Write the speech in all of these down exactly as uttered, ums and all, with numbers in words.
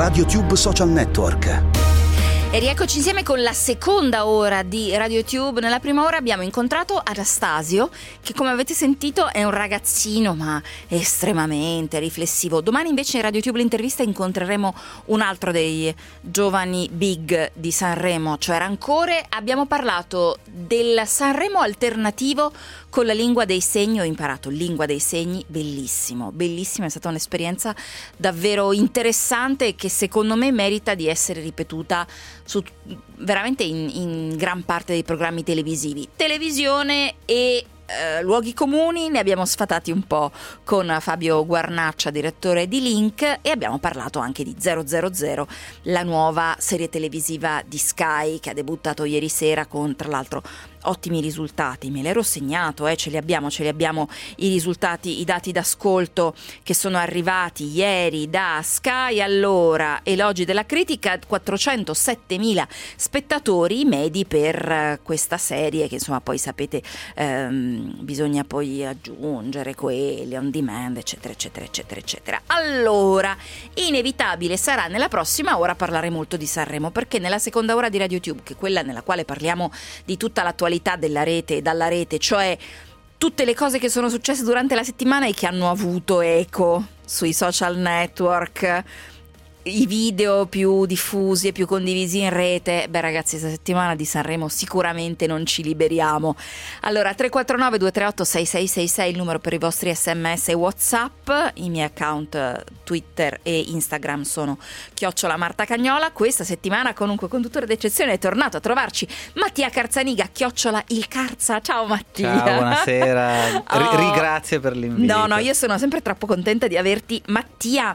RadioTube Social Network. E rieccoci insieme con la seconda ora di RadioTube. Nella prima ora abbiamo incontrato Anastasio, che come avete sentito è un ragazzino ma estremamente riflessivo. Domani invece in RadioTube l'intervista incontreremo un altro dei giovani big di Sanremo, cioè Rancore. Abbiamo parlato del Sanremo alternativo con la lingua dei segni. Ho imparato lingua dei segni, bellissimo, bellissimo, è stata un'esperienza davvero interessante e che secondo me merita di essere ripetuta su, veramente in, in gran parte dei programmi televisivi. Televisione e eh, luoghi comuni ne abbiamo sfatati un po' con Fabio Guarnaccia, direttore di Link, e abbiamo parlato anche di zero zero zero, la nuova serie televisiva di Sky che ha debuttato ieri sera con, tra l'altro, ottimi risultati. Me l'ero segnato, eh, ce li abbiamo, ce li abbiamo i risultati, i dati d'ascolto che sono arrivati ieri da Sky. Allora, elogi della critica, quattrocentosettemila spettatori medi per questa serie che insomma poi sapete ehm, bisogna poi aggiungere quelli on demand eccetera eccetera eccetera eccetera. Allora, inevitabile sarà nella prossima ora parlare molto di Sanremo, perché nella seconda ora di RadioTube, che è quella nella quale parliamo di tutta l'attualità della rete e dalla rete, cioè tutte le cose che sono successe durante la settimana e che hanno avuto eco sui social network, i video più diffusi e più condivisi in rete. Beh ragazzi, questa settimana di Sanremo sicuramente non ci liberiamo. Allora, tre quattro nove due tre otto sei sei sei sei il numero per i vostri sms e WhatsApp. I miei account Twitter e Instagram sono chiocciola Marta Cagnola. Questa settimana comunque conduttore d'eccezione è tornato a trovarci Mattia Carzaniga, chiocciola il Carza. Ciao Mattia. Ciao, buonasera. Oh. Rigrazie per l'invito. No, no, io sono sempre troppo contenta di averti. Mattia,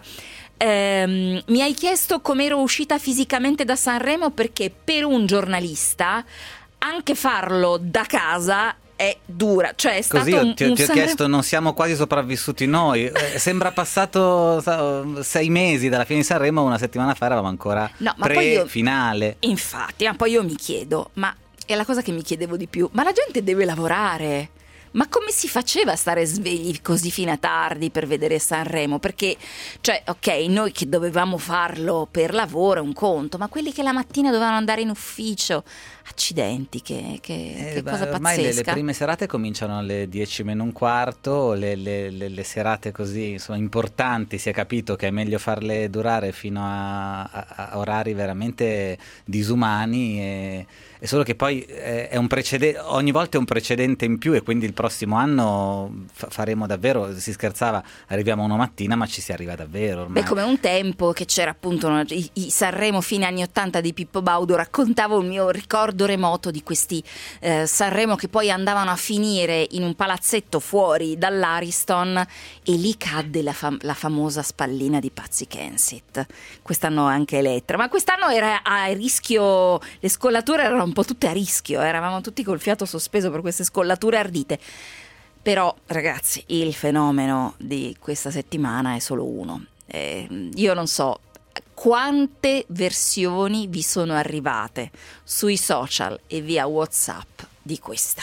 ehm, mi hai chiesto come ero uscita fisicamente da Sanremo, perché per un giornalista anche farlo da casa è dura, cioè è stato così un, ti, un ti ho Sanremo... chiesto, non siamo quasi sopravvissuti noi, eh, sembra passato so, sei mesi dalla fine di Sanremo, una settimana fa eravamo ancora no, ma poi io, pre-finale. Infatti, ma poi io mi chiedo, ma è la cosa che mi chiedevo di più, ma la gente deve lavorare, ma come si faceva a stare svegli così fino a tardi per vedere Sanremo? Perché, cioè, ok, noi che dovevamo farlo per lavoro è un conto, ma quelli che la mattina dovevano andare in ufficio, accidenti, che, che, eh, che cosa ormai pazzesca. le, le prime serate cominciano alle dieci meno un quarto, le, le, le, le serate così insomma importanti si è capito che è meglio farle durare fino a, a, a orari veramente disumani, e, e solo che poi è, è un precedente, ogni volta è un precedente in più, e quindi il prossimo anno fa, faremo davvero, si scherzava, arriviamo una mattina ma ci si arriva davvero ormai. Beh, come un tempo che c'era appunto una, i, i Sanremo fine anni ottanta di Pippo Baudo, raccontavo il mio ricordo remoto di questi eh, Sanremo che poi andavano a finire in un palazzetto fuori dall'Ariston, e lì cadde la, fam- la famosa spallina di Patsy Kensit. Quest'anno anche Elettra, ma quest'anno era a rischio, le scollature erano un po' tutte a rischio, eravamo tutti col fiato sospeso per queste scollature ardite. Però ragazzi, il fenomeno di questa settimana è solo uno. Eh, io non so quante versioni vi sono arrivate sui social e via WhatsApp di questa.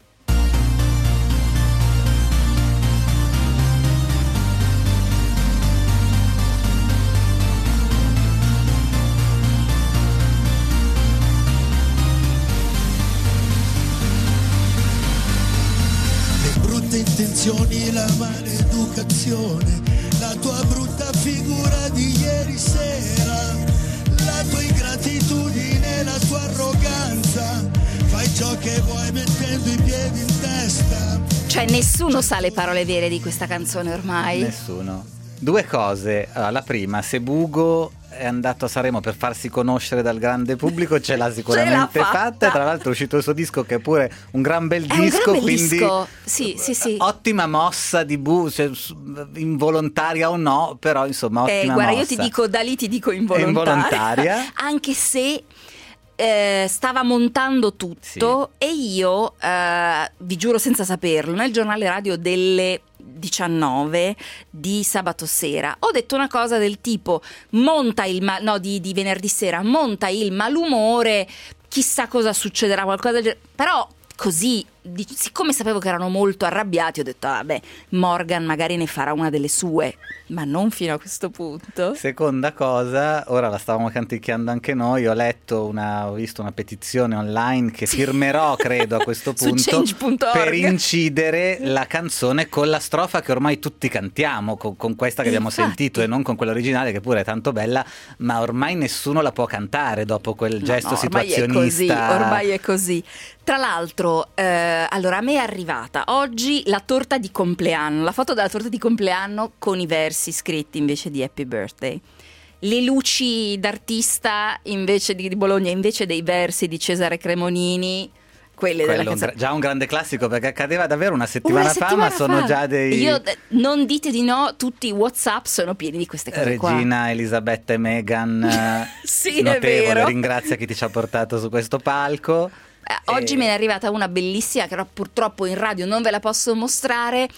Le brutte intenzioni, la maleducazione, la tua brutta figura di ieri sera, la tua ingratitudine, la tua arroganza, fai ciò che vuoi mettendo i piedi in testa. Cioè nessuno sa le parole vere di questa canzone ormai. Nessuno. Due cose. Allora, la prima, se Bugo è andato a Sanremo per farsi conoscere dal grande pubblico, ce l'ha sicuramente ce l'ha fatta. fatta. Tra l'altro è uscito il suo disco, che è pure un gran bel È disco, un gran bel quindi disco. Sì, sì, sì. Ottima mossa di Bugo, cioè, involontaria o no, però insomma ottima eh, guarda, mossa. io ti dico da lì ti dico involontaria, involontaria. Anche se eh, stava montando tutto, sì. E io eh, vi giuro senza saperlo, nel giornale radio delle diciannove di sabato sera ho detto una cosa del tipo: monta il ma- no di, di venerdì sera, monta il malumore, chissà cosa succederà, qualcosa del genere. Però così di, siccome sapevo che erano molto arrabbiati, ho detto vabbè, Morgan magari ne farà una delle sue, ma non fino a questo punto. Seconda cosa, ora la stavamo canticchiando anche noi, ho letto una, ho visto una petizione online che firmerò credo a questo punto su change punto org per incidere la canzone con la strofa che ormai tutti cantiamo, con, con questa che abbiamo Infatti. sentito e non con quella originale che pure è tanto bella, ma ormai nessuno la può cantare dopo quel No, gesto no, ormai situazionista. È così, ormai è così. Tra l'altro, eh, allora a me è arrivata oggi la torta di compleanno, la foto della torta di compleanno con i versi scritti invece di Happy Birthday. Le luci d'artista invece di, di Bologna, invece dei versi di Cesare Cremonini. Quelle Quello della un canzone. gra- già un grande classico perché accadeva davvero una settimana, Una settimana fa, ma sono fa. già dei... Io, non dite di no, tutti i WhatsApp sono pieni di queste cose qua. Regina, Elisabetta e Meghan, eh, Sì, è notevole, vero. ringrazia chi ti ci ha portato su questo palco. Eh, oggi E- me ne è arrivata una bellissima che però purtroppo in radio non ve la posso mostrare.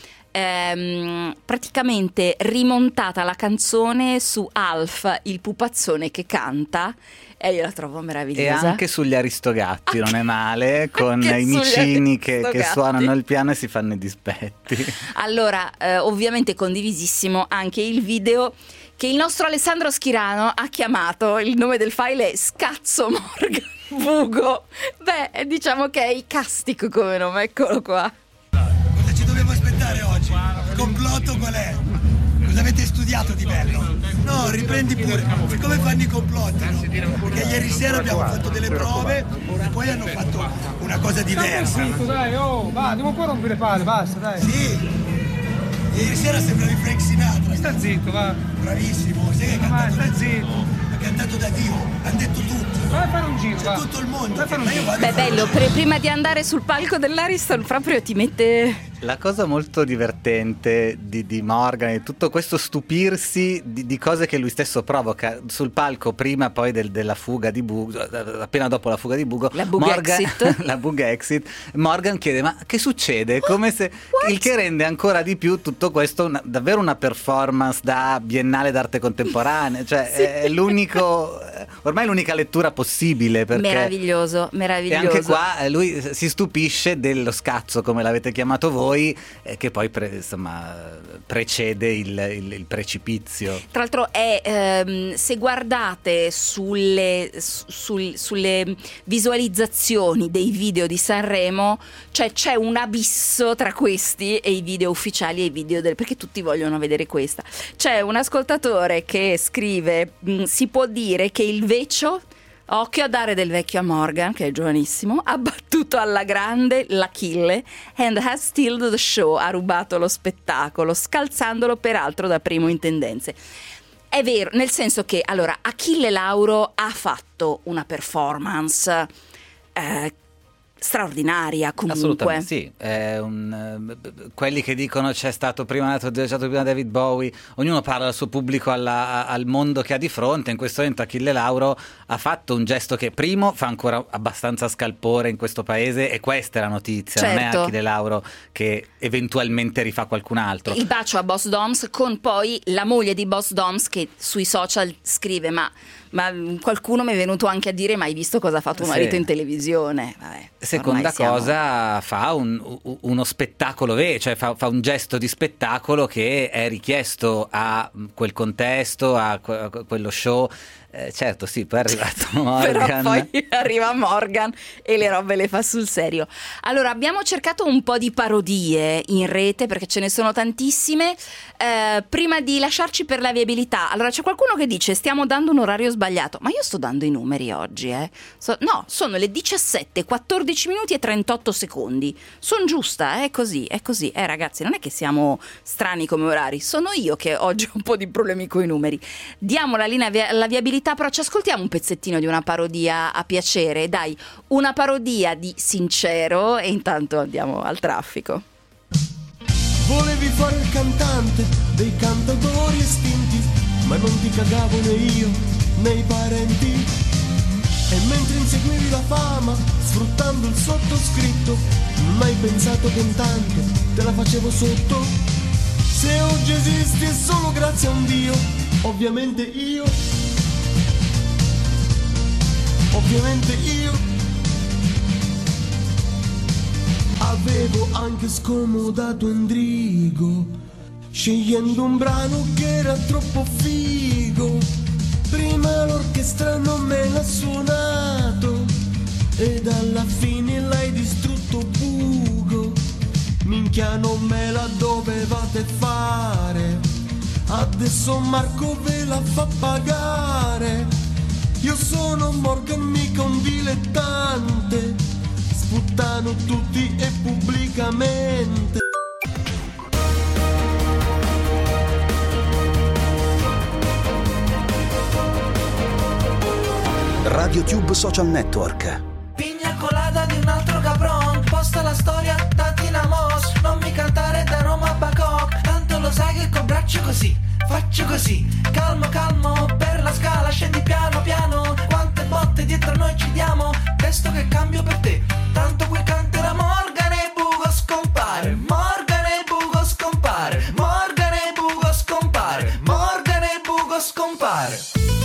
Ehm, praticamente rimontata la canzone su Alf, il pupazzone che canta, e io la trovo E meravigliosa. anche sugli Aristogatti Anche- non è male, con anche i sugli micini che, che Aristogatti. suonano il piano e si fanno i dispetti. Allora, eh, ovviamente condivisissimo anche il video che il nostro Alessandro Schirano ha chiamato, il nome del file è Scazzo Morgan Bugo. Beh, diciamo che è icastico come nome, eccolo qua. Cosa ci dobbiamo aspettare oggi? Il complotto qual è? Cosa avete studiato di bello? No, riprendi pure. Siccome fanno i complotti, no? Perché ieri sera abbiamo fatto delle prove e poi hanno fatto una cosa diversa. Zitto, dai, oh, va, devo ancora rompere le palle, basta, dai. Sì, ieri sera sembravi Frank Sinatra. Sta zitto, va. Bravissimo, sai che hai Vai, cantato stai da zitto. Dio. Ha cantato da Dio, hanno detto tutti. Vai a fare un giro, C'è va. tutto il mondo. Vai a fare un Ma io giro. vado a Beh, fare- bello, pre- prima di andare sul palco dell'Ariston proprio ti mette... La cosa molto divertente di, di Morgan è tutto questo stupirsi di, di cose che lui stesso provoca sul palco prima poi del- della fuga di Bugo, appena dopo la fuga di Bugo, La Bug Morgan, Exit. la Bug Exit, Morgan chiede ma che succede? Come se, What? il che rende ancora di più tutto questo una- davvero una performance da Biennale d'arte contemporanea, cioè Sì. è l'unico, ormai l'unica lettura possibile perché... Meraviglioso, E meraviglioso. anche qua eh, lui si stupisce dello scazzo, come l'avete chiamato voi, eh, che poi pre- insomma precede il, il- il precipizio. Tra l'altro è, ehm, se guardate sulle, sul- sulle visualizzazioni dei video di Sanremo, cioè c'è un abisso tra questi e i video ufficiali e i video del... perché tutti vogliono vedere questa. C'è un ascoltatore che scrive, mh, si può dire che il Vecio... Occhio a dare del vecchio a Morgan, che è giovanissimo, ha battuto alla grande l'Achille and has stealed the show, ha rubato lo spettacolo, scalzandolo peraltro da primo in tendenze. È vero, nel senso che, allora, Achille Lauro ha fatto una performance eh, straordinaria comunque. Assolutamente sì, è un, eh, quelli che dicono c'è stato prima, c'è stato prima David Bowie, ognuno parla al suo pubblico, alla- al mondo che ha di fronte. In questo momento Achille Lauro ha fatto un gesto che primo fa ancora abbastanza scalpore in questo paese, e questa è la notizia, non è Certo. Achille Lauro che eventualmente rifà qualcun altro. Il bacio a Boss Doms, con poi la moglie di Boss Doms che sui social scrive ma, ma qualcuno mi è venuto anche a dire ma hai visto cosa ha fatto tuo Sì. marito in televisione? Vabbè, Seconda ormai siamo- cosa, fa un- u- uno spettacolo vero, cioè fa, fa un gesto di spettacolo che è richiesto a quel contesto, a, que- a quello show. Eh, certo, sì, poi è arrivato Morgan. Però poi arriva Morgan e le robe le fa sul serio. Allora, abbiamo cercato un po' di parodie in rete perché ce ne sono tantissime. Eh, prima di lasciarci per la viabilità, allora c'è qualcuno che dice stiamo dando un orario sbagliato, ma io sto dando i numeri oggi, eh. So- no, sono le diciassette, quattordici minuti e trentotto secondi. Sono giusta, è così, è così. Eh ragazzi, non è che siamo strani come orari, sono io che oggi ho un po' di problemi con i numeri. Diamo la linea via- alla viabilità, però ci ascoltiamo un pezzettino di una parodia a piacere, dai, una parodia di Sincero e intanto andiamo al traffico. Volevi fare il cantante dei cantatori estinti, ma non ti cagavo né io né i parenti. E mentre inseguivi la fama, sfruttando il sottoscritto, non hai pensato che intanto te la facevo sotto. Se oggi esisti è solo grazie a un Dio, ovviamente io, ovviamente io. avevo anche scomodato Endrigo, scegliendo un brano che era troppo figo. Prima l'orchestra non me l'ha suonato ed alla fine l'hai distrutto bugo. Minchia, non me la dovevate fare, adesso Marco ve la fa pagare. Io sono Morgan, mica un dilettante, sputtano tutti e pubblicamente. RadioTube Social Network. Pigna colada di un altro cabron, posta la storia da Dinamos. Non mi cantare da Roma a Bangkok, tanto lo sai che col braccio così faccio così. Calmo calmo per la scala, scendi piano piano. Quante botte dietro noi ci diamo, testo che cambio per te. Tanto qui canterà Morgan e Bugo scompare. Morgan e Bugo scompare. Morgan e Bugo scompare. Morgan e Bugo scompare.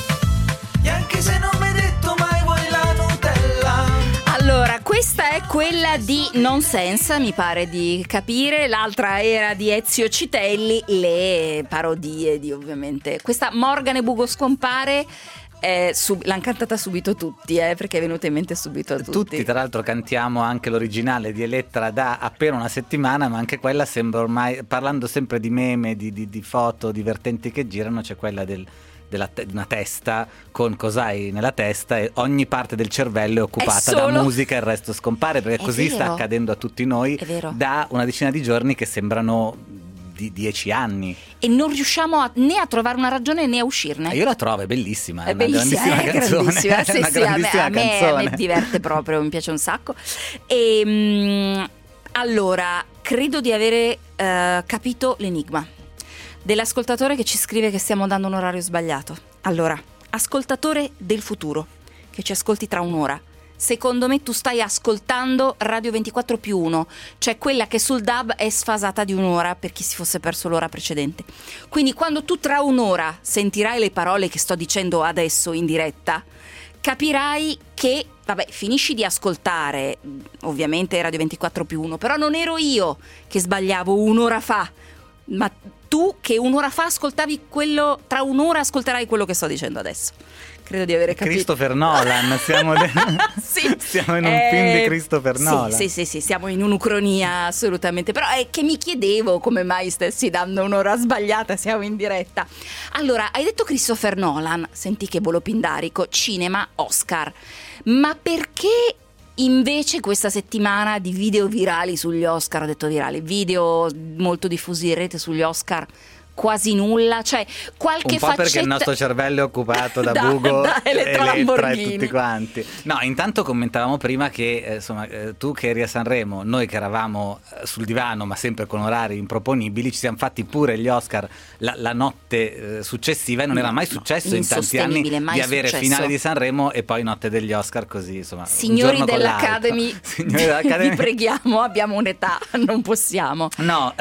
E anche se non mi hai detto mai vuoi la Nutella. Allora, questa è quella di Nonsense, mi pare di capire. L'altra era di Ezio Citelli, le parodie di ovviamente. Questa Morgan e Bugo scompare eh, sub- l'hanno cantata subito tutti, eh, perché è venuta in mente subito a tutti. Tutti, tra l'altro, cantiamo anche l'originale di Elettra da appena una settimana, ma anche quella sembra ormai, parlando sempre di meme, di, di, di foto divertenti che girano, c'è quella del... della te- una testa con cos'hai nella testa e ogni parte del cervello è occupata è solo... da musica e il resto scompare, perché è così vero. sta accadendo a tutti noi da una decina di giorni che sembrano di dieci anni e non riusciamo a, né a trovare una ragione né a uscirne. e io la trovo, è bellissima, è, È una bellissima, grandissima è canzone, grandissima, è sì, una sì, a me, grandissima a me, canzone. mi diverte proprio, mi piace un sacco. E mh, allora credo di avere uh, capito l'enigma dell'ascoltatore che ci scrive che stiamo dando un orario sbagliato. Allora, ascoltatore del futuro che ci ascolti tra un'ora, secondo me tu stai ascoltando Radio ventiquattro più uno, cioè quella che sul D A B è sfasata di un'ora per chi si fosse perso l'ora precedente. Quindi quando tu tra un'ora sentirai le parole che sto dicendo adesso in diretta, capirai che, vabbè, finisci di ascoltare ovviamente Radio ventiquattro più uno, però non ero io che sbagliavo un'ora fa, ma tu che un'ora fa ascoltavi quello, tra un'ora ascolterai quello che sto dicendo adesso. Credo di avere capito. Christopher Nolan, siamo, de- sì. siamo in un eh, film di Christopher sì, Nolan. Sì, sì, sì, siamo in un'ucronia assolutamente. Però è che mi chiedevo come mai stessi dando un'ora sbagliata, siamo in diretta. Allora, hai detto Christopher Nolan, senti che volo pindarico, cinema, Oscar. Ma perché invece questa settimana di video virali sugli Oscar, ho detto virali, video molto diffusi in rete sugli Oscar, quasi nulla, cioè qualche un po' faccetta... perché il nostro cervello è occupato da, da Bugo, da Elettra Elettra e Lamborghini. tutti quanti. No, intanto commentavamo prima che eh, insomma eh, tu che eri a Sanremo, noi che eravamo eh, sul divano ma sempre con orari improponibili, ci siamo fatti pure gli Oscar la, la notte eh, successiva e non no, era mai no, successo in tanti anni mai di avere successo. Finale di Sanremo e poi notte degli Oscar così, insomma. Signori dell'Academy, Signori dell'Academy, vi preghiamo, abbiamo un'età, non possiamo. No,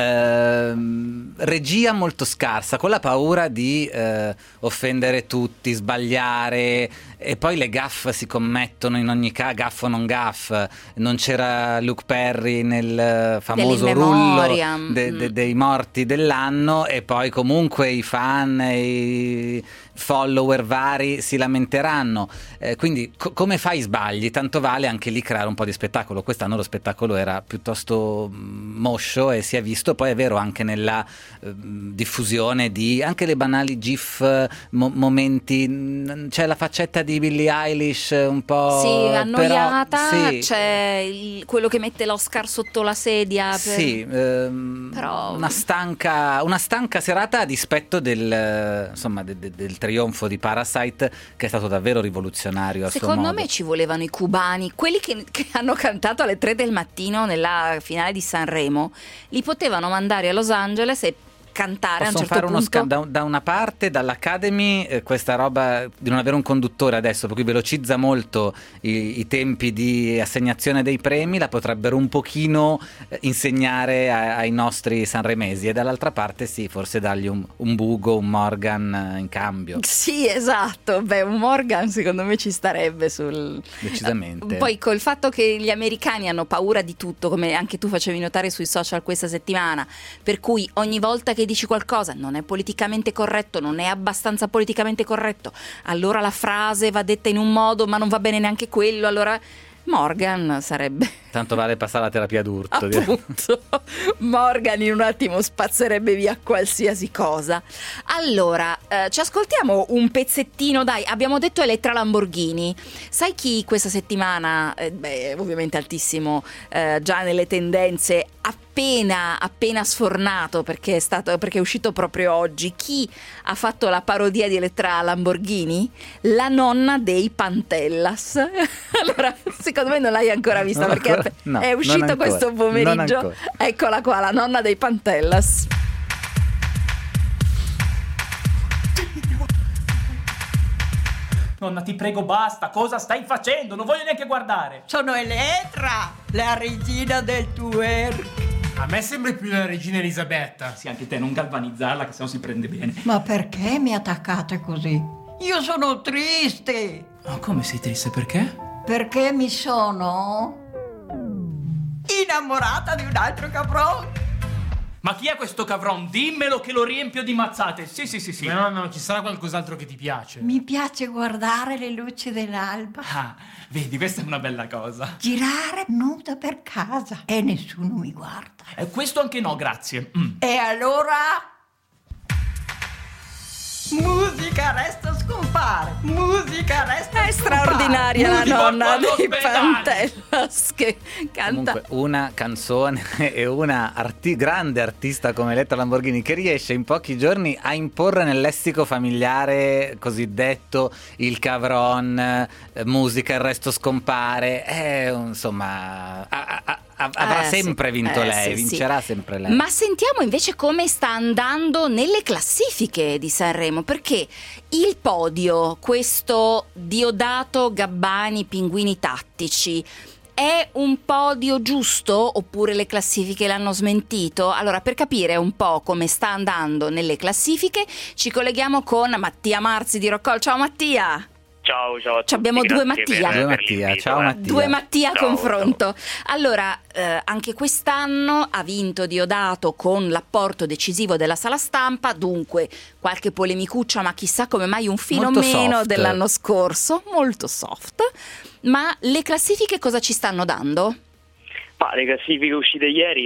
ehm, regia molto scarsa, con la paura di eh, offendere tutti, sbagliare, e poi le gaffe si commettono in ogni caso, gaff o non gaff. Non c'era Luke Perry nel famoso rullo de- de- dei morti dell'anno, e poi comunque i fan e i follower vari si lamenteranno, eh, quindi co- come fai sbagli? Tanto vale anche lì creare un po' di spettacolo. Quest'anno lo spettacolo era piuttosto moscio e si è visto, poi è vero anche nella eh, diffusione di anche le banali gif, mo- momenti, c'è la faccetta di Billie Eilish un po' sì, annoiata, però, sì. c'è il, quello che mette l'Oscar sotto la sedia per... sì, ehm, però... una stanca una stanca serata a dispetto del insomma de, de, del trionfo di Parasite, che è stato davvero rivoluzionario a secondo suo modo. me ci volevano i cubani, quelli che, che hanno cantato alle tre del mattino nella finale di Sanremo, li potevano mandare a Los Angeles e cantare a un Possono certo fare uno punto. sca- da, da una parte dall'Academy eh, questa roba di non avere un conduttore adesso, per cui velocizza molto i, i tempi di assegnazione dei premi, la potrebbero un pochino eh, insegnare a- ai nostri sanremesi, e dall'altra parte sì, forse dargli un, un Bugo, un Morgan eh, in cambio. Sì, esatto. Beh, un Morgan secondo me ci starebbe sul... Decisamente. Poi col fatto che gli americani hanno paura di tutto, come anche tu facevi notare sui social questa settimana, per cui ogni volta che dici qualcosa non è politicamente corretto, non è abbastanza politicamente corretto, allora la frase va detta in un modo ma non va bene neanche quello, allora Morgan sarebbe... Tanto vale passare la terapia d'urto. direi. Appunto, Morgan in un attimo spazzerebbe via qualsiasi cosa. Allora, eh, ci ascoltiamo un pezzettino, dai, abbiamo detto Elettra Lamborghini. Sai chi questa settimana, eh, beh, ovviamente altissimo, eh, già nelle tendenze, appena, appena sfornato, perché è stato, perché è uscito proprio oggi, chi ha fatto la parodia di Elettra Lamborghini? La nonna dei Pantellas. Allora, secondo me non l'hai ancora vista, Non perché ancora? No, è non uscito ancora, questo non pomeriggio. ancora. Eccola qua, la nonna dei Pantellas. Nonna, ti prego, basta. Cosa stai facendo? Non voglio neanche guardare. Sono Elettra, la regina del twerk. A me sembri più la regina Elisabetta. Sì, anche te, non galvanizzarla, che sennò si prende bene. Ma perché mi attaccate così? Io sono triste, Ma come sei triste? Perché? perché mi sono innamorata di un altro caprone. Ma chi è questo cavron? Dimmelo che lo riempio di mazzate. Sì, sì, sì, sì. Ma no, no, ci sarà qualcos'altro che ti piace. Mi piace guardare le luci dell'alba, Ah, vedi, questa è una bella cosa. girare nuda per casa e nessuno mi guarda. Eh, questo anche no, grazie. Mm. E allora... musica resta scompare, musica resta È straordinaria la Musica nonna dei all'ospedale. Pantellas che canta. Comunque una canzone e una arti- grande artista come Elettra Lamborghini, che riesce in pochi giorni a imporre nel lessico familiare cosiddetto il cavron, eh, musica, il resto scompare, è, insomma a- a- a- avrà Eh, sì. sempre vinto Eh, lei, sì, vincerà sì. sempre lei. Ma sentiamo invece come sta andando nelle classifiche di Sanremo, perché il podio, questo Diodato, Gabbani, Pinguini Tattici, è un podio giusto oppure le classifiche l'hanno smentito? Allora, per capire un po' come sta andando nelle classifiche, ci colleghiamo con Mattia Marzi di Rockall. Ciao Mattia! Ciao, ciao a tutti, Ci abbiamo due grazie Mattia. per- Due per Mattia, l'invito, ciao eh. Mattia. Due Mattia a Ciao, confronto. Allora, eh, anche quest'anno ha vinto Diodato con l'apporto decisivo della sala stampa, dunque qualche polemicuccia, ma chissà come mai un filo Molto meno soft. dell'anno scorso, molto soft. Ma le classifiche cosa ci stanno dando? Ma le classifiche uscite ieri in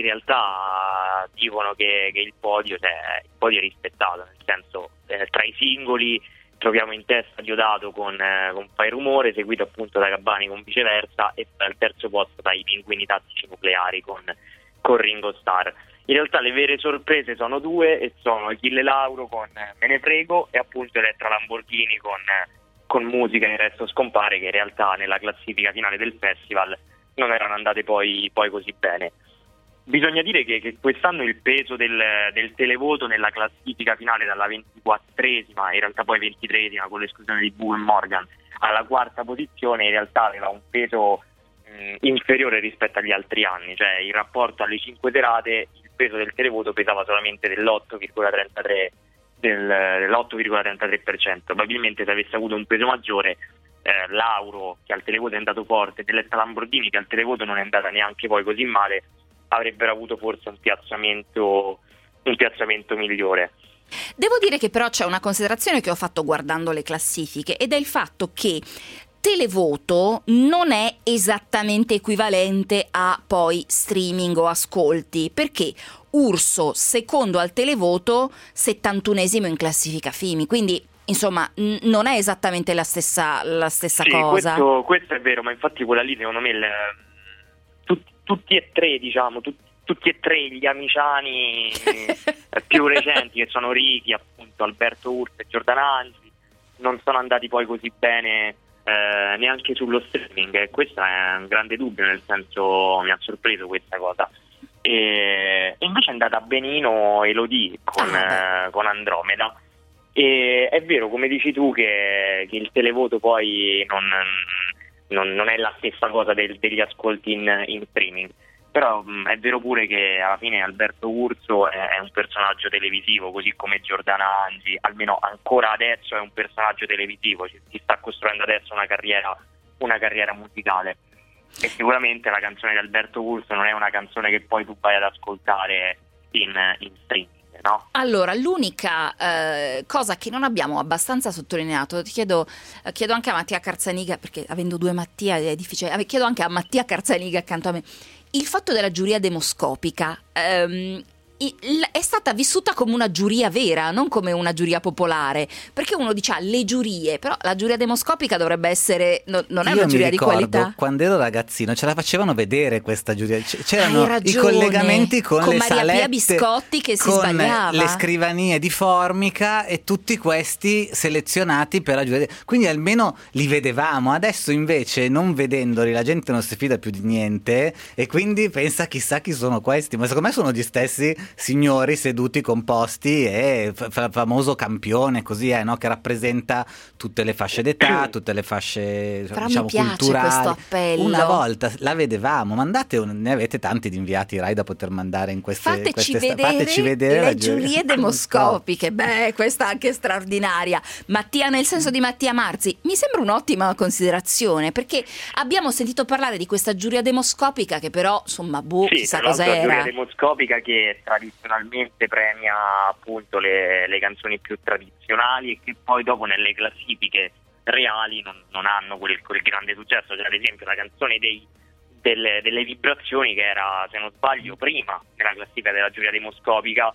realtà dicono che, che il podio, cioè, il podio è rispettato, nel senso eh, tra i singoli troviamo in testa Diodato con, eh, con Fai Rumore, seguito appunto da Gabbani con Viceversa, e poi al terzo posto dai Pinguini Tattici Nucleari con, con Ringo Starr. In realtà le vere sorprese sono due, e sono Achille Lauro con eh, Me ne frego e appunto Elettra Lamborghini con, eh, con Musica e il resto scompare, che in realtà nella classifica finale del festival non erano andate poi, poi così bene. Bisogna dire che, che quest'anno il peso del, del televoto nella classifica finale, dalla ventiquattresima, in realtà poi ventitresima con l'esclusione di Boo e Morgan, alla quarta posizione, in realtà aveva un peso mh, inferiore rispetto agli altri anni, cioè in rapporto alle cinque serate il peso del televoto pesava solamente dell'otto virgola trentatré del, dell'otto virgola trentatré per cento. Probabilmente se avesse avuto un peso maggiore, eh, Lauro, che al televoto è andato forte, e Elettra Lamborghini, che al televoto non è andata neanche poi così male, avrebbero avuto forse un piazzamento un piazzamento migliore. Devo dire che però c'è una considerazione che ho fatto guardando le classifiche, ed è il fatto che televoto non è esattamente equivalente a poi streaming o ascolti, perché Urso secondo al televoto, settantunesimo in classifica Fimi, quindi insomma n- non è esattamente la stessa, la stessa Sì, cosa. questo, questo è vero, ma infatti quella lì secondo me il, tutti, tutti e tre diciamo tutti, tutti e tre gli amiciani più recenti, che sono Ricky, appunto Alberto Urso e Giordana Angi, non sono andati poi così bene eh, neanche sullo streaming, e questo è un grande dubbio, nel senso mi ha sorpreso questa cosa. e, e invece è andata benino Elodie con, Ah, eh, con Andromeda. E è vero, come dici tu, che, che il televoto poi non, non, non è la stessa cosa del, degli ascolti in, in streaming, però mh, è vero pure che alla fine Alberto Urso è, è un personaggio televisivo, così come Giordana Angi, almeno ancora adesso è un personaggio televisivo, ci, si sta costruendo adesso una carriera, una carriera musicale, e sicuramente la canzone di Alberto Urso non è una canzone che poi tu vai ad ascoltare in, in streaming. No? Allora, l'unica eh, cosa che non abbiamo abbastanza sottolineato, ti chiedo, eh, chiedo anche a Mattia Carzaniga, perché avendo due Mattia è difficile, eh, chiedo anche a Mattia Carzaniga accanto a me, il fatto della giuria demoscopica. Ehm, è stata vissuta come una giuria vera, non come una giuria popolare, perché uno dice ah, le giurie, però la giuria demoscopica dovrebbe essere, no, non è Io una giuria mi di ricordo, qualità. quando ero ragazzino ce la facevano vedere questa giuria, C- c'erano Hai ragione, i collegamenti con, con le Maria Pia salette, Biscotti che si con sbagliava, le scrivanie di Formica e tutti questi selezionati per la giuria, quindi almeno li vedevamo. Adesso invece, non vedendoli, la gente non si fida più di niente e quindi pensa chissà chi sono questi, ma secondo me sono gli stessi signori seduti composti e f- famoso campione così è, no? Che rappresenta tutte le fasce d'età, tutte le fasce, però diciamo, mi piace culturali. questo appello. Una volta la vedevamo, mandate un, ne avete tanti di inviati Rai da poter mandare in queste, Fateci, queste vedere sta- fateci vedere le la giurie demoscopiche. Beh, questa è anche straordinaria. Mattia, nel senso di Mattia Marzi, mi sembra un'ottima considerazione, perché abbiamo sentito parlare di questa giuria demoscopica che però, insomma, boh, sì, chissà tra l'altro la cos'era. giuria demoscopica che tradizionalmente premia appunto le, le canzoni più tradizionali e che poi dopo nelle classifiche reali non, non hanno quel, quel grande successo. Cioè, ad esempio la canzone dei, delle, delle vibrazioni, che era, se non sbaglio, prima nella classifica della giuria demoscopica,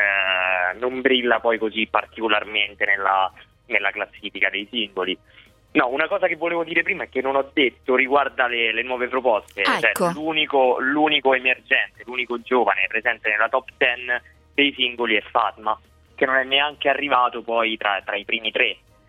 eh, non brilla poi così particolarmente nella, nella classifica dei singoli. No, una cosa che volevo dire prima è che non ho detto riguarda le, le nuove proposte. Ah, ecco. Cioè, l'unico, l'unico emergente, l'unico giovane presente nella top ten dei singoli è Fatma, che non è neanche arrivato poi tra, tra i primi tre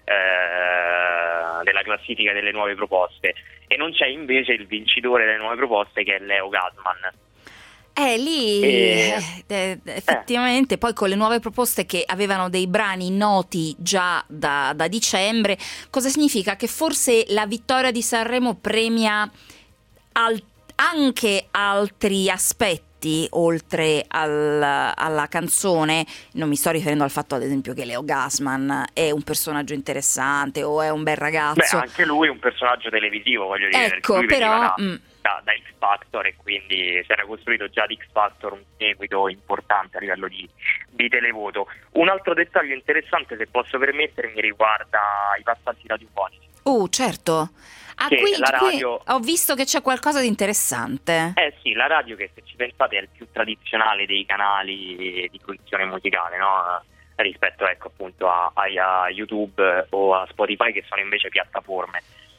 eh, della classifica delle nuove proposte, e non c'è invece il vincitore delle nuove proposte, che è Leo Gasman. Eh, lì E- eh, effettivamente, poi con le nuove proposte che avevano dei brani noti già da, da dicembre, cosa significa? Che forse la vittoria di Sanremo premia al- anche altri aspetti oltre al- alla canzone. Non mi sto riferendo al fatto, ad esempio, che Leo Gasman è un personaggio interessante o è un bel Beh, ragazzo. anche lui è un personaggio televisivo, voglio dire, perché Ecco, lui veniva però da, mm, da, da X Factor, e quindi si era costruito già di X Factor un seguito importante a livello di, di televoto. Un altro dettaglio interessante, se posso permettermi, riguarda i passaggi radiofonici. uh, certo. Ah, Che qui, la qui radio- ho visto che c'è qualcosa di interessante. Eh sì, la radio, che se ci pensate è il più tradizionale dei canali di fruizione musicale, no? Rispetto, ecco, appunto a, a YouTube o a Spotify, che sono invece piattaforme.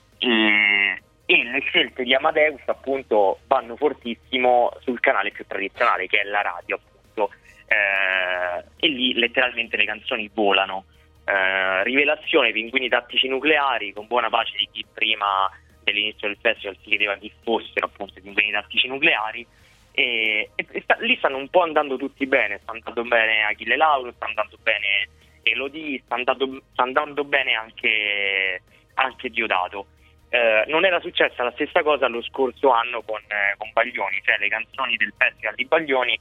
E, e le scelte di Amadeus, appunto, vanno fortissimo sul canale più tradizionale, che è la radio, appunto. Eh, e lì letteralmente le canzoni volano. Eh, rivelazione, Pinguini Tattici Nucleari, con buona pace di chi prima dell'inizio del festival si chiedeva chi fossero appunto i Pinguini Tattici Nucleari, e, e, e sta, lì stanno un po' andando tutti bene. Sta andando bene Achille Lauro, sta andando bene Elodie, sta andando, sta andando bene anche, anche Diodato. Eh, non era successa la stessa cosa lo scorso anno con, eh, con Baglioni, cioè le canzoni del festival di Baglioni,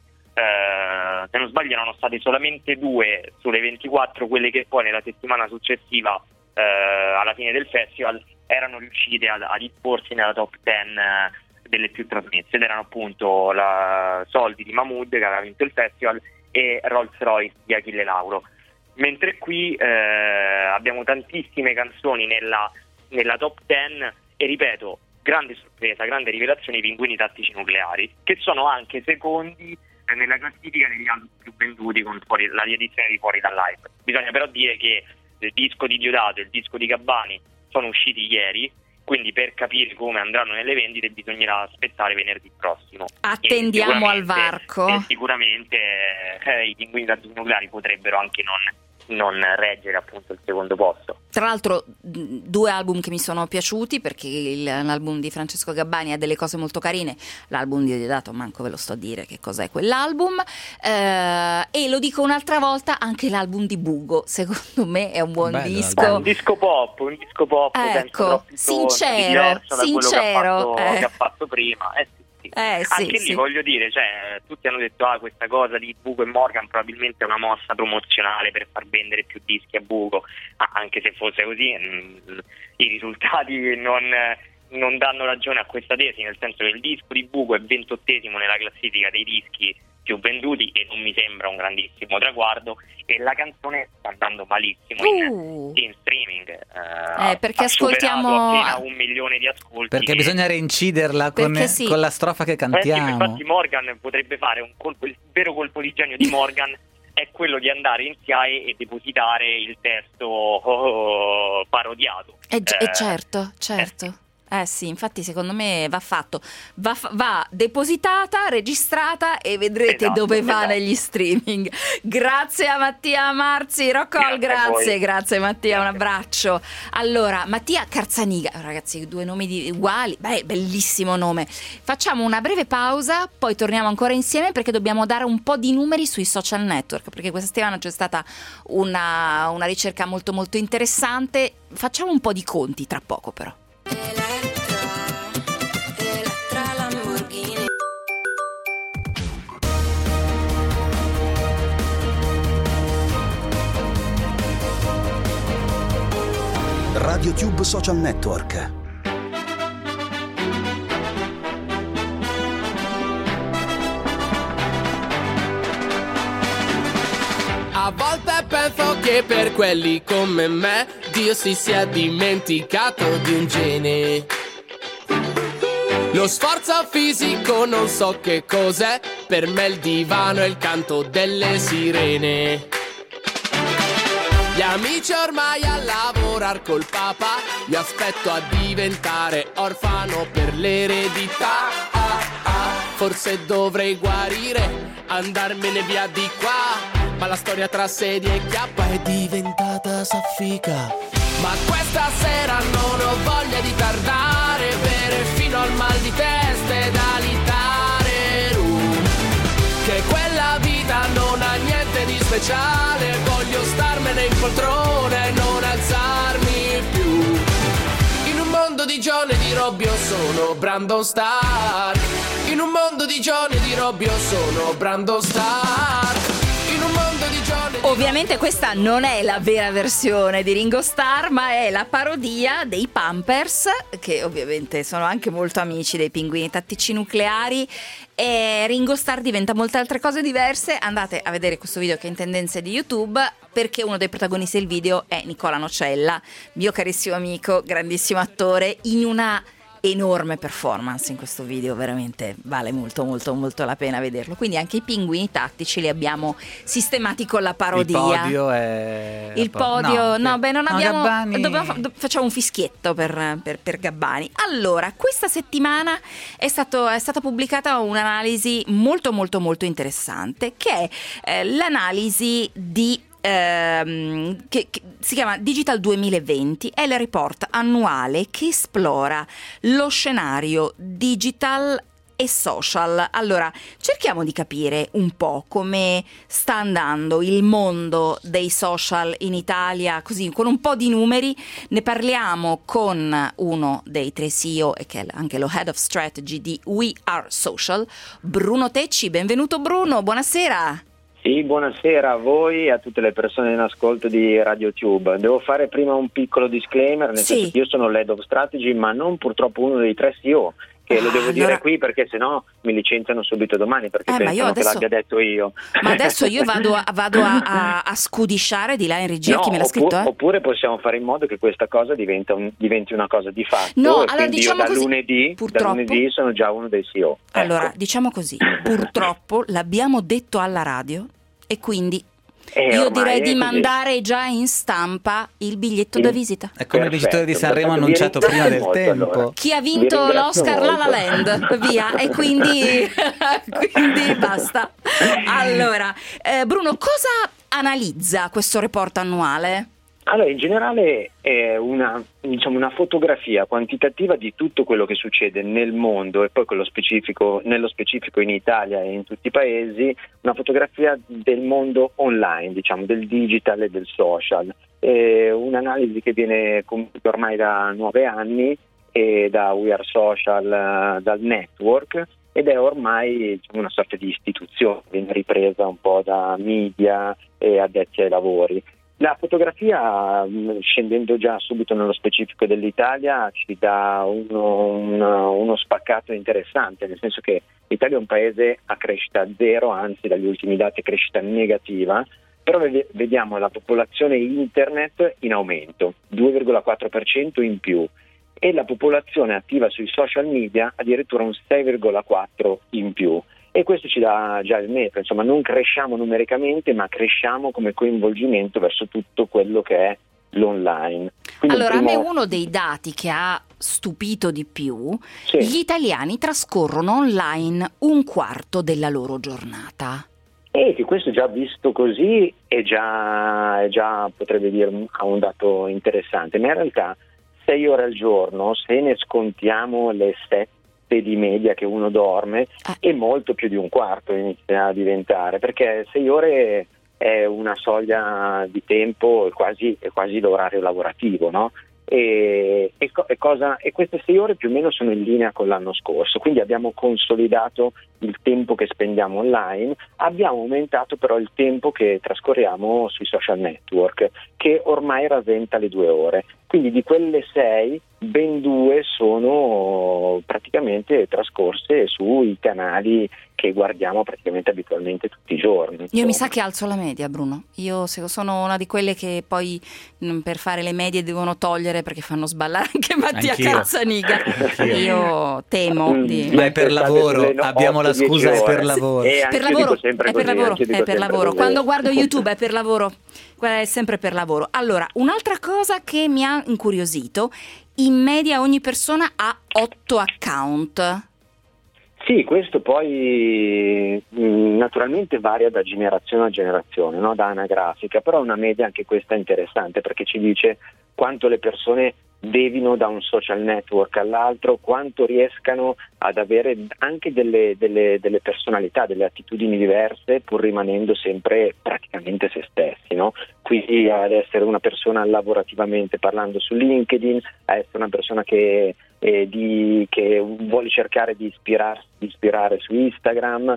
Uh, se non sbaglio erano state solamente due sulle ventiquattro quelle che poi nella settimana successiva, uh, alla fine del festival, erano riuscite a, a disporsi nella top ten uh, delle più trasmesse, ed erano appunto la Soldi di Mahmood, che aveva vinto il festival, e Rolls Royce di Achille Lauro. Mentre qui uh, abbiamo tantissime canzoni nella, nella top ten, e ripeto, grande sorpresa, grande rivelazione, i Pinguini Tattici Nucleari, che sono anche secondi nella classifica degli album più venduti con fuori, la riedizione di Fuori dal Live. Bisogna però dire che il disco di Diodato e il disco di Gabbani sono usciti ieri, quindi per capire come andranno nelle vendite bisognerà aspettare venerdì prossimo. Attendiamo E al varco. E sicuramente eh, i Pinguini Tattici Nucleari potrebbero anche non non reggere appunto il secondo posto. Tra l'altro due album che mi sono piaciuti, perché il, l'album di Francesco Gabbani ha delle cose molto carine, l'album di Diodato manco ve lo sto a dire che cos'è quell'album, eh, e lo dico un'altra volta, anche l'album di Bugo secondo me è un buon Bello, disco. Beh, un disco pop, un disco pop ecco, sincero, sincero, che ha, fatto, eh. che ha fatto prima. Eh, sì. Eh, sì, anche lì sì. voglio dire, cioè, tutti hanno detto ah, questa cosa di Bugo e Morgan probabilmente è una mossa promozionale per far vendere più dischi a Bugo, ah, anche se fosse così mh, i risultati non, non danno ragione a questa tesi, nel senso che il disco di Bugo è ventottesimo nella classifica dei dischi più venduti e non mi sembra un grandissimo traguardo, e la canzone sta andando malissimo in, uh. in streaming, eh, eh, perché ha ascoltiamo appena un milione di ascolti, perché e... bisogna reinciderla con, sì. con la strofa che cantiamo. Eh sì, infatti Morgan potrebbe fare un colpo, il vero colpo di genio di Morgan è quello di andare in S I A E e depositare il testo oh, parodiato. Eh, eh, eh, certo, certo. Eh. Eh sì, infatti secondo me va fatto, va, va depositata, registrata e vedrete esatto, dove va esatto. negli streaming. Grazie a Mattia Marzi, Rockall, grazie, grazie Mattia, un abbraccio. Allora, Mattia Carzaniga, ragazzi, due nomi di, uguali, beh, bellissimo nome. Facciamo una breve pausa, poi torniamo ancora insieme perché dobbiamo dare un po' di numeri sui social network, perché questa settimana c'è stata una, una ricerca molto molto interessante. Facciamo un po' di conti tra poco però. RadioTube Social Network. A volte penso che per quelli come me Dio si sia dimenticato di un gene. Lo sforzo fisico non so che cos'è, per me il divano è il canto delle sirene. Gli amici ormai a lavorar col papà, mi aspetto a diventare orfano per l'eredità. Ah, ah, forse dovrei guarire, andarmene via di qua, ma la storia tra sedia e chiappa è diventata soffica. Ma questa sera non ho voglia di tardare, bere fino al mal di testa ed alitare rum, che quella vita non ha niente di speciale, voglio starmene in poltrona e non alzarmi più. In un mondo di John e di Robbie io sono Brandon Stark, in un mondo di John e di Robbie io sono Brandon Stark. Ovviamente questa non è la vera versione di Ringo Starr, ma è la parodia dei Pampers, che ovviamente sono anche molto amici dei Pinguini Tattici Nucleari, e Ringo Starr diventa molte altre cose diverse. Andate a vedere questo video che è in tendenze di YouTube, perché uno dei protagonisti del video è Nicola Nocella, mio carissimo amico, grandissimo attore, in una enorme performance in questo video, veramente vale molto molto molto la pena vederlo. Quindi anche i Pinguini Tattici li abbiamo sistemati con la parodia. Il podio è il podio no, no beh non no, abbiamo Gabbani... dobbiamo, do, facciamo un fischietto per, per, per Gabbani. Allora, questa settimana è, stato, è stata pubblicata un'analisi molto molto molto interessante, che è eh, l'analisi di Ehm, che, che si chiama Digital duemilaventi, è il report annuale che esplora lo scenario digital e social. Allora, cerchiamo di capire un po' come sta andando il mondo dei social in Italia, così con un po' di numeri. Ne parliamo con uno dei tre C E O e che è anche lo Head of Strategy di We Are Social, Bruno Tecci. Benvenuto Bruno, buonasera. Sì, buonasera a voi e a tutte le persone in ascolto di RadioTube. Devo fare prima un piccolo disclaimer, nel sì. senso che io sono l'Head of Strategy, ma non purtroppo uno dei tre C E O, che ah, lo devo allora... dire qui perché sennò mi licenziano subito domani, perché eh, pensano adesso... che l'abbia detto io. Ma adesso io vado, a, vado a, a, a scudisciare di là in regia, no, chi me l'ha scritto? Oppure, eh? oppure possiamo fare in modo che questa cosa diventa un, diventi una cosa di fatto. No, e allora diciamo io da, così, lunedì, purtroppo... da lunedì sono già uno dei C E O. Allora, ecco. diciamo così, purtroppo l'abbiamo detto alla radio, e quindi Eh, Io direi di così. mandare già in stampa il biglietto da visita. È come il vincitore di Sanremo annunciato prima del tempo. Allora. Chi ha vinto l'Oscar molto. La La Land, via, e quindi, quindi basta. Allora, eh, Bruno, cosa analizza questo report annuale? Allora, in generale è una, diciamo, una fotografia quantitativa di tutto quello che succede nel mondo e poi quello specifico, nello specifico in Italia e in tutti i paesi, una fotografia del mondo online, diciamo, del digital e del social. È un'analisi che viene compiuta ormai da nove anni e da We Are Social, dal network, ed è ormai, diciamo, una sorta di istituzione, viene ripresa un po' da media e addetti ai lavori. La fotografia, scendendo già subito nello specifico dell'Italia, ci dà uno, uno, uno spaccato interessante, nel senso che l'Italia è un paese a crescita zero, anzi dagli ultimi dati è crescita negativa, però vediamo la popolazione internet in aumento, due virgola quattro per cento in più, e la popolazione attiva sui social media addirittura un sei virgola quattro per cento in più. E questo ci dà già il metro, insomma non cresciamo numericamente ma cresciamo come coinvolgimento verso tutto quello che è l'online. Quindi allora primo... a me uno dei dati che ha stupito di più, sì. Gli italiani trascorrono online un quarto della loro giornata. E che questo già visto così è già, è già potrebbe dire un dato interessante, ma in realtà sei ore al giorno, se ne scontiamo le sette di media che uno dorme, è molto più di un quarto inizia a diventare, perché sei ore è una soglia di tempo, è quasi, è quasi l'orario lavorativo, no? E, e, e, cosa, e queste sei ore più o meno sono in linea con l'anno scorso, quindi abbiamo consolidato il tempo che spendiamo online, abbiamo aumentato però il tempo che trascorriamo sui social network, che ormai rasenta le due ore, quindi di quelle sei ben due sono praticamente trascorse sui canali che guardiamo praticamente abitualmente tutti i giorni. Io insomma. mi sa che alzo la media, Bruno. Io sono una di quelle che poi mh, per fare le medie devono togliere perché fanno sballare anche Mattia Anch'io. Calzaniga. Anch'io. Io temo di... Ma è per lavoro, abbiamo la scusa, è per lavoro. Eh, per lavoro, è per così, lavoro, è per lavoro. così. Quando guardo YouTube è per lavoro, è sempre per lavoro. Allora, un'altra cosa che mi ha incuriosito, in media ogni persona ha otto account. Sì, questo poi mh, naturalmente varia da generazione a generazione, no? Da anagrafica, però una media anche questa è interessante perché ci dice quanto le persone devino da un social network all'altro, quanto riescano ad avere anche delle, delle, delle personalità, delle attitudini diverse pur rimanendo sempre praticamente se stessi, no? Quindi ad essere una persona lavorativamente parlando su LinkedIn, a essere una persona che, eh, di, che vuole cercare di ispirarsi, di ispirare su Instagram,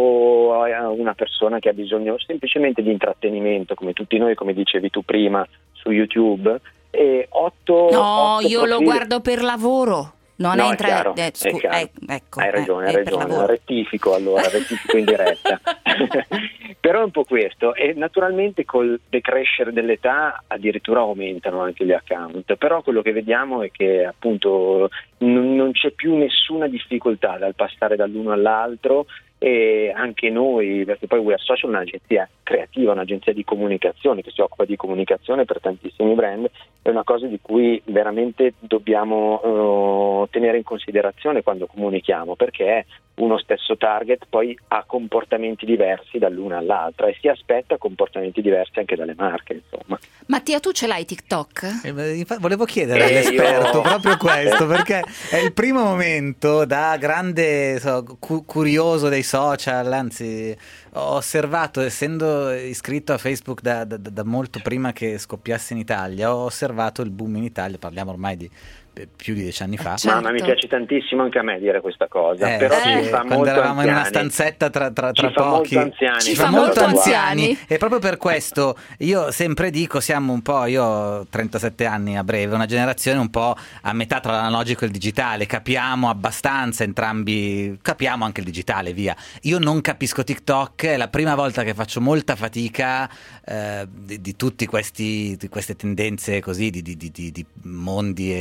o a una persona che ha bisogno semplicemente di intrattenimento, come tutti noi, come dicevi tu prima, su YouTube. E otto, no, otto io profili. lo guardo per lavoro. Non no, entra, è chiaro, eh, scu- è chiaro. Eh, ecco, hai ragione, eh, hai ragione. Rettifico allora, rettifico in diretta. Però è un po' questo, e naturalmente col decrescere dell'età addirittura aumentano anche gli account, però quello che vediamo è che appunto non, non c'è più nessuna difficoltà dal passare dall'uno all'altro, e anche noi, perché poi We Are Social è un'agenzia creativa, un'agenzia di comunicazione che si occupa di comunicazione per tantissimi brand, è una cosa di cui veramente dobbiamo uh, tenere in considerazione quando comunichiamo, perché è uno stesso target poi ha comportamenti diversi dall'una all'altra e si aspetta comportamenti diversi anche dalle marche, insomma. Mattia, tu ce l'hai TikTok? Eh, volevo chiedere Eh, all'esperto io... proprio questo, perché è il primo momento da grande so, cu- curioso dei social, anzi ho osservato, essendo iscritto a Facebook da, da, da molto prima che scoppiasse in Italia, ho osservato il boom in Italia, parliamo ormai di più di dieci anni fa. Certo. Ma mi piace tantissimo anche a me dire questa cosa, eh, però sì, ci fa quando molto eravamo anziani. in una stanzetta tra, tra, tra ci fa pochi molto anziani, ci fa fa molto molto anziani. anziani e proprio per questo io sempre dico siamo un po', io ho trentasette anni a breve, una generazione un po' a metà tra l'analogico e il digitale, capiamo abbastanza entrambi, capiamo anche il digitale, via. Io non capisco TikTok, è la prima volta che faccio molta fatica eh, di, di tutti questi di queste tendenze così di, di, di, di mondi e piattaforme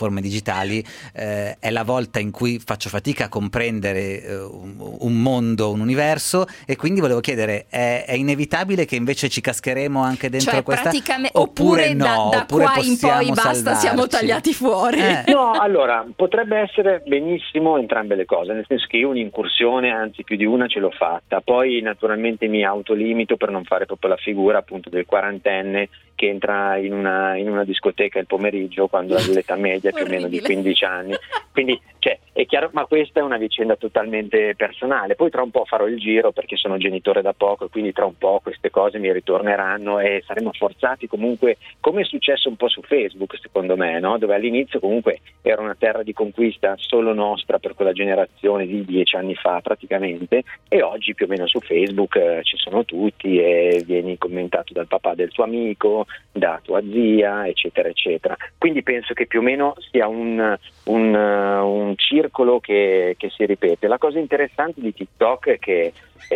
piattaforme digitali eh, è la volta in cui faccio fatica a comprendere eh, un, un mondo, un universo, e quindi volevo chiedere, è, è inevitabile che invece ci cascheremo anche dentro cioè, questa praticamente, oppure, oppure no, da, da oppure qua in poi basta, salvarci. siamo tagliati fuori. Eh. No, allora, potrebbe essere benissimo entrambe le cose, nel senso che io un'incursione, anzi più di una, ce l'ho fatta, poi naturalmente mi autolimito per non fare proprio la figura appunto del quarantenne che entra in una, in una discoteca il pomeriggio quando ha l'età media più o meno di quindici anni, quindi cioè, è chiaro, ma questa è una vicenda totalmente personale. Poi tra un po' farò il giro perché sono genitore da poco e quindi tra un po' queste cose mi ritorneranno e saremo forzati comunque, come è successo un po' su Facebook secondo me, no? Dove all'inizio comunque era una terra di conquista solo nostra per quella generazione di dieci anni fa praticamente, e oggi più o meno su Facebook eh, ci sono tutti e vieni commentato dal papà del tuo amico, da tua zia, eccetera eccetera. Quindi penso che più o meno sia un, un, un circolo che, che si ripete. La cosa interessante di TikTok è che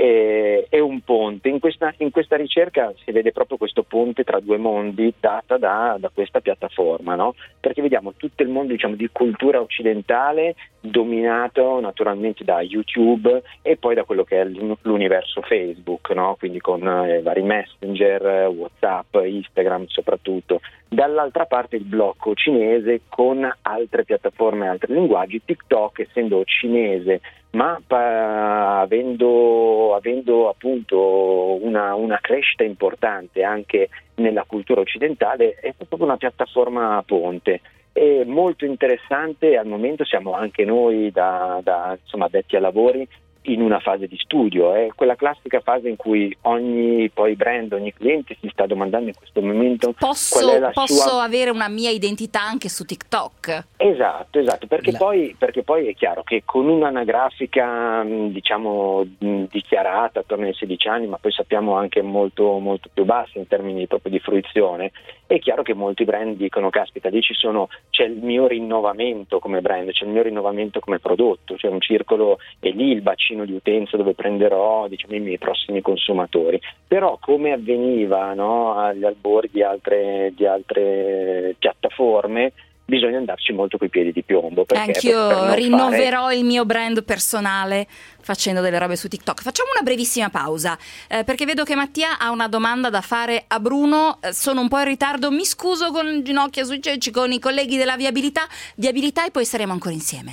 è, è un ponte, in questa, in questa ricerca si vede proprio questo ponte tra due mondi data da, da questa piattaforma, no? Perché vediamo tutto il mondo, diciamo, di cultura occidentale dominato naturalmente da YouTube e poi da quello che è l'universo Facebook, no? Quindi con eh, vari messenger, WhatsApp, Instagram soprattutto. Dall'altra parte il blocco cinese con altre piattaforme, altri linguaggi. TikTok, essendo cinese ma pa- avendo, avendo appunto una, una crescita importante anche nella cultura occidentale, è proprio una piattaforma ponte. È molto interessante, al momento siamo anche noi da, da insomma addetti ai lavori in una fase di studio, è quella classica fase in cui ogni poi brand, ogni cliente si sta domandando in questo momento posso, qual è la posso sua... avere una mia identità anche su TikTok. Esatto, esatto, perché, La... poi, perché poi è chiaro che con un'anagrafica diciamo dichiarata attorno ai sedici anni, ma poi sappiamo anche molto, molto più bassa in termini proprio di fruizione, è chiaro che molti brand dicono caspita, lì ci sono, c'è il mio rinnovamento come brand, c'è il mio rinnovamento come prodotto, c'è un circolo, e lì il bacino di utenza dove prenderò diciamo i miei prossimi consumatori. Però come avveniva, no, agli albori di altre, di altre piattaforme, bisogna andarci molto coi piedi di piombo. Anch'io rinnoverò fare... il mio brand personale facendo delle robe su TikTok. Facciamo una brevissima pausa eh, perché vedo che Mattia ha una domanda da fare a Bruno. Eh, sono un po' in ritardo, mi scuso con ginocchia sui ceci con i colleghi della viabilità, viabilità e poi saremo ancora insieme.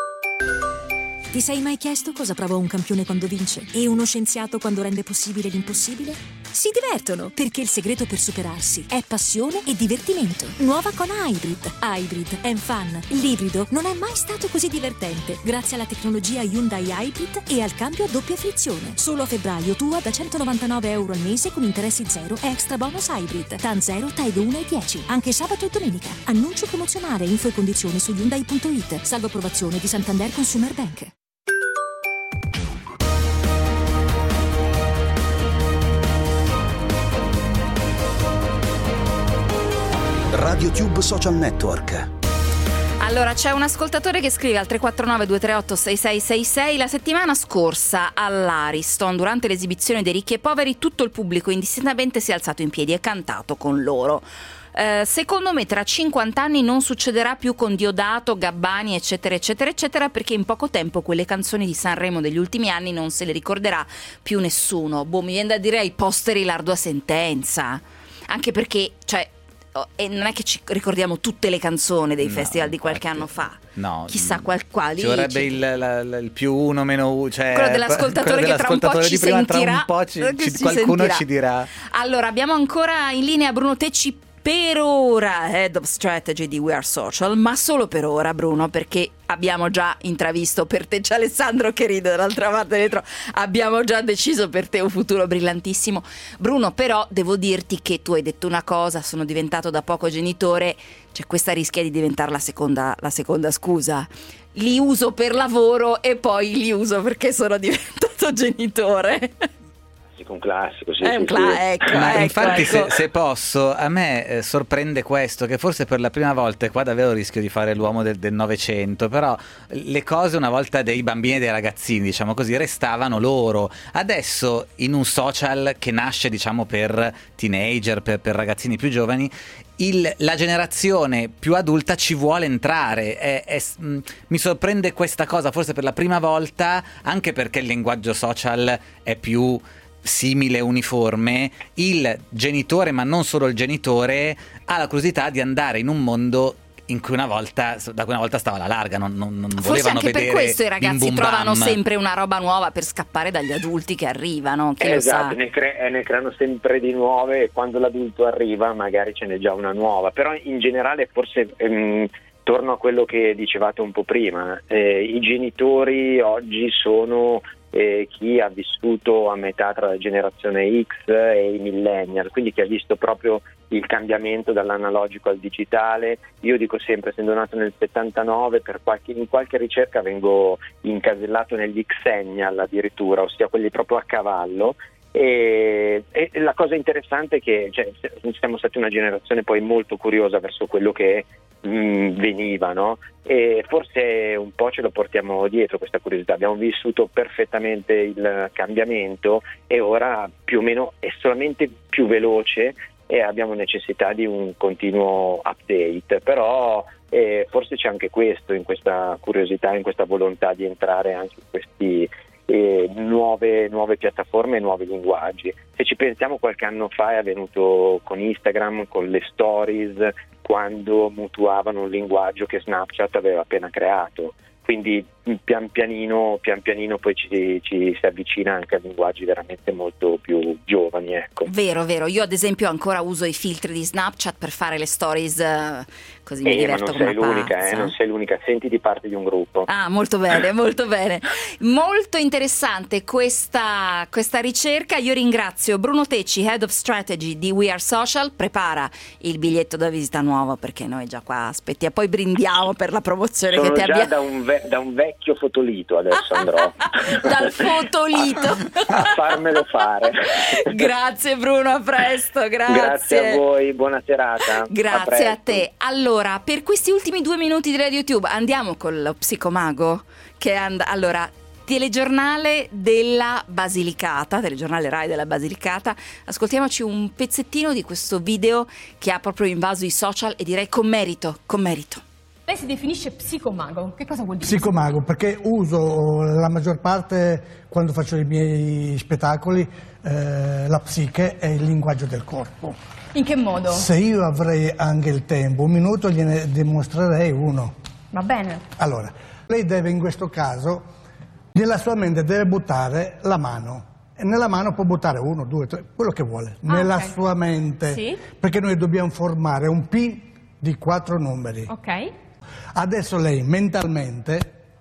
Ti sei mai chiesto cosa prova un campione quando vince e uno scienziato quando rende possibile l'impossibile? Si divertono, perché il segreto per superarsi è passione e divertimento. Nuova con Hybrid. Hybrid and Fun. L'ibrido non è mai stato così divertente grazie alla tecnologia Hyundai Hybrid e al cambio a doppia frizione. Solo a febbraio tua da centonovantanove euro al mese con interessi zero e extra bonus Hybrid. T A N zero, T A E uno e dieci. Anche sabato e domenica. Annuncio promozionale, info e condizioni su Hyundai punto it. Salvo approvazione di Santander Consumer Bank. RadioTube Social Network. Allora, c'è un ascoltatore che scrive al tre quattro nove due tre otto sei sei sei sei: la settimana scorsa all'Ariston, durante l'esibizione dei Ricchi e Poveri, tutto il pubblico indistintamente si è alzato in piedi e cantato con loro. Eh, secondo me tra cinquanta anni non succederà più con Diodato, Gabbani eccetera eccetera eccetera, perché in poco tempo quelle canzoni di Sanremo degli ultimi anni non se le ricorderà più nessuno. Boh, mi viene da dire ai posteri l'ardua sentenza, anche perché cioè e non è che ci ricordiamo tutte le canzoni dei no, festival di qualche anno fa. No, chissà qual, quali ci vorrebbe il, la, la, il più uno meno uno, cioè quello dell'ascoltatore, quello che tra un po' ci prima, sentirà, tra un po' ci, ci, ci qualcuno sentirà. Ci dirà. Allora, abbiamo ancora in linea Bruno Tecci, per ora Head of Strategy di We Are Social, ma solo per ora, Bruno, perché abbiamo già intravisto per te, c'è Alessandro che ride dall'altra parte dietro, abbiamo già deciso per te un futuro brillantissimo. Bruno, però devo dirti che tu hai detto una cosa: sono diventato da poco genitore, cioè questa rischia di diventare la seconda, la seconda scusa. Li uso per lavoro e poi li uso perché sono diventato genitore. classico, un classico, sì, È sì, un cla- sì. ecco, Ma ecco, infatti ecco. Se, se posso, a me eh, sorprende questo, che forse per la prima volta, e qua davvero rischio di fare l'uomo del, del Novecento, però le cose una volta dei bambini e dei ragazzini, diciamo così, restavano loro. Adesso in un social che nasce, diciamo, per teenager, per, per ragazzini più giovani, Il, la generazione più adulta ci vuole entrare. È, è, mh, mi sorprende questa cosa, forse per la prima volta, anche perché il linguaggio social è più simile, uniforme. Il genitore, ma non solo il genitore, ha la curiosità di andare in un mondo in cui una volta, da cui una volta stava alla larga, non, non, non Forse volevano anche vedere per questo i Bim ragazzi Bum trovano Bam. sempre una roba nuova per scappare dagli adulti che arrivano, chi lo Esatto, sa. ne, cre- ne creano sempre di nuove e quando l'adulto arriva magari ce n'è già una nuova, però in generale forse ehm, torno a quello che dicevate un po' prima, eh, i genitori oggi sono eh, chi ha vissuto a metà tra la generazione X e i millennial, quindi chi ha visto proprio il cambiamento dall'analogico al digitale. Io dico sempre, essendo nato nel settantanove, per qualche, in qualche ricerca vengo incasellato negli Xennial addirittura, ossia quelli proprio a cavallo. E, e la cosa interessante è che cioè, siamo stati una generazione poi molto curiosa verso quello che mh, veniva, no? E forse un po' ce lo portiamo dietro questa curiosità, abbiamo vissuto perfettamente il cambiamento e ora più o meno è solamente più veloce e abbiamo necessità di un continuo update, però eh, forse c'è anche questo in questa curiosità, in questa volontà di entrare anche in questi eh, nuove, nuove piattaforme e nuovi linguaggi. Se ci pensiamo, qualche anno fa è avvenuto con Instagram, con le stories, quando mutuavano un linguaggio che Snapchat aveva appena creato. Quindi pian pianino, pian pianino poi ci, ci si avvicina anche a linguaggi veramente molto più giovani, ecco. Vero, vero. Io ad esempio ancora uso i filtri di Snapchat per fare le stories, eh, così mi Eh, ma diverto non come sei una l'unica, pazza. eh, non sei l'unica, sentiti parte di un gruppo. Ah, molto bene, molto bene. Molto interessante questa, questa ricerca. Io ringrazio Bruno Tecci, Head of Strategy di We Are Social. Prepara il biglietto da visita nuovo, perché noi già qua aspettiamo, poi brindiamo per la promozione Sono che ti già abbiamo. da un, ve- da un vecchio fotolito adesso andrò Dal fotolito a farmelo fare. Grazie Bruno, a presto. Grazie, Grazie a voi, buona serata. Grazie a, a te. Allora, per questi ultimi due minuti di RadioTube andiamo con lo psicomago che and- allora telegiornale della Basilicata, telegiornale Rai della Basilicata. Ascoltiamoci un pezzettino di questo video che ha proprio invaso i social e direi con merito, con merito. Lei si definisce psicomago, che cosa vuol dire? Psicomago, perché uso la maggior parte, quando faccio i miei spettacoli, eh, la psiche e il linguaggio del corpo. In che modo? Se io avrei anche il tempo, un minuto gliene dimostrerei uno. Va bene. Allora, lei deve in questo caso, nella sua mente deve buttare la mano. E nella mano può buttare uno, due, tre, quello che vuole. Ah, nella okay. sua mente. Sì. Perché noi dobbiamo formare un P di quattro numeri. Ok. Adesso lei mentalmente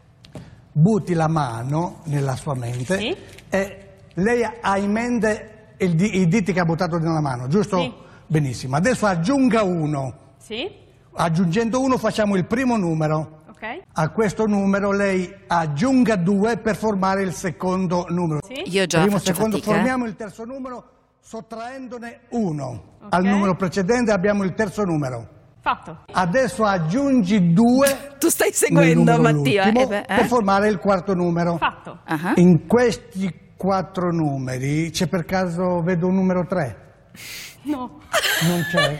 butti la mano nella sua mente, sì, e lei ha in mente il di- i diti che ha buttato nella mano, giusto? Sì. Benissimo. Adesso aggiunga uno. Sì. Aggiungendo uno facciamo il primo numero. Ok. A questo numero lei aggiunga due per formare il secondo numero. Sì. Io già Primo, faccio secondo, fatica, formiamo il terzo numero sottraendone uno. Ok. Al numero precedente abbiamo il terzo numero. Fatto. Adesso aggiungi due. Tu stai nel seguendo, numero Mattia, l'ultimo, eh beh, eh? per formare il quarto numero. Fatto. Uh-huh. In questi quattro numeri c'è per caso, vedo un numero tre? No. Non c'è?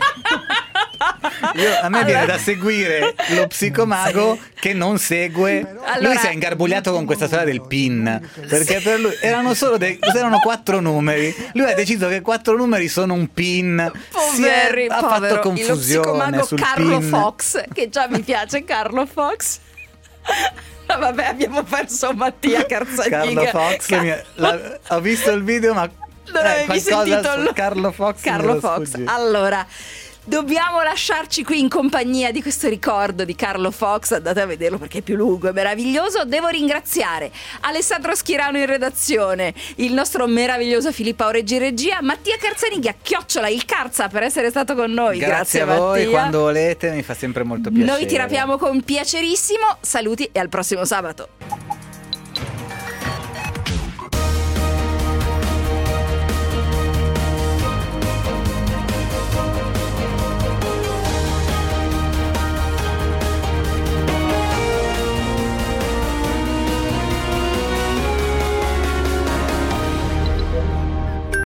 Io, a me viene da seguire lo psicomago che non segue. Allora- Lui si è ingarbugliato con questa storia del PIN, perché per lui erano solo dei, erano quattro numeri. Lui ha deciso che quattro numeri sono un PIN. Si è- Poveri, ha povero, fatto lo confusione psicomago sul Carlo PIN. Fox, che già mi piace, Carlo Fox. Ma vabbè, abbiamo perso Mattia Carzagniga. Carlo Fox, Car- mi è- la- ho visto il video, ma non eh, avevi qualcosa sentito su il- Carlo Fox. Carlo me lo Fox. sfuggi. Allora, dobbiamo lasciarci qui in compagnia di questo ricordo di Carlo Fox. Andate a vederlo perché è più lungo e meraviglioso. Devo ringraziare Alessandro Schirano in redazione, il nostro meraviglioso Filippo Aureggi in regia, Mattia Carzaniglia, chiocciola il Carza, per essere stato con noi. Grazie, Grazie a voi, Mattia. quando volete, mi fa sempre molto piacere. Noi ti rapiamo con piacerissimo. Saluti e al prossimo sabato.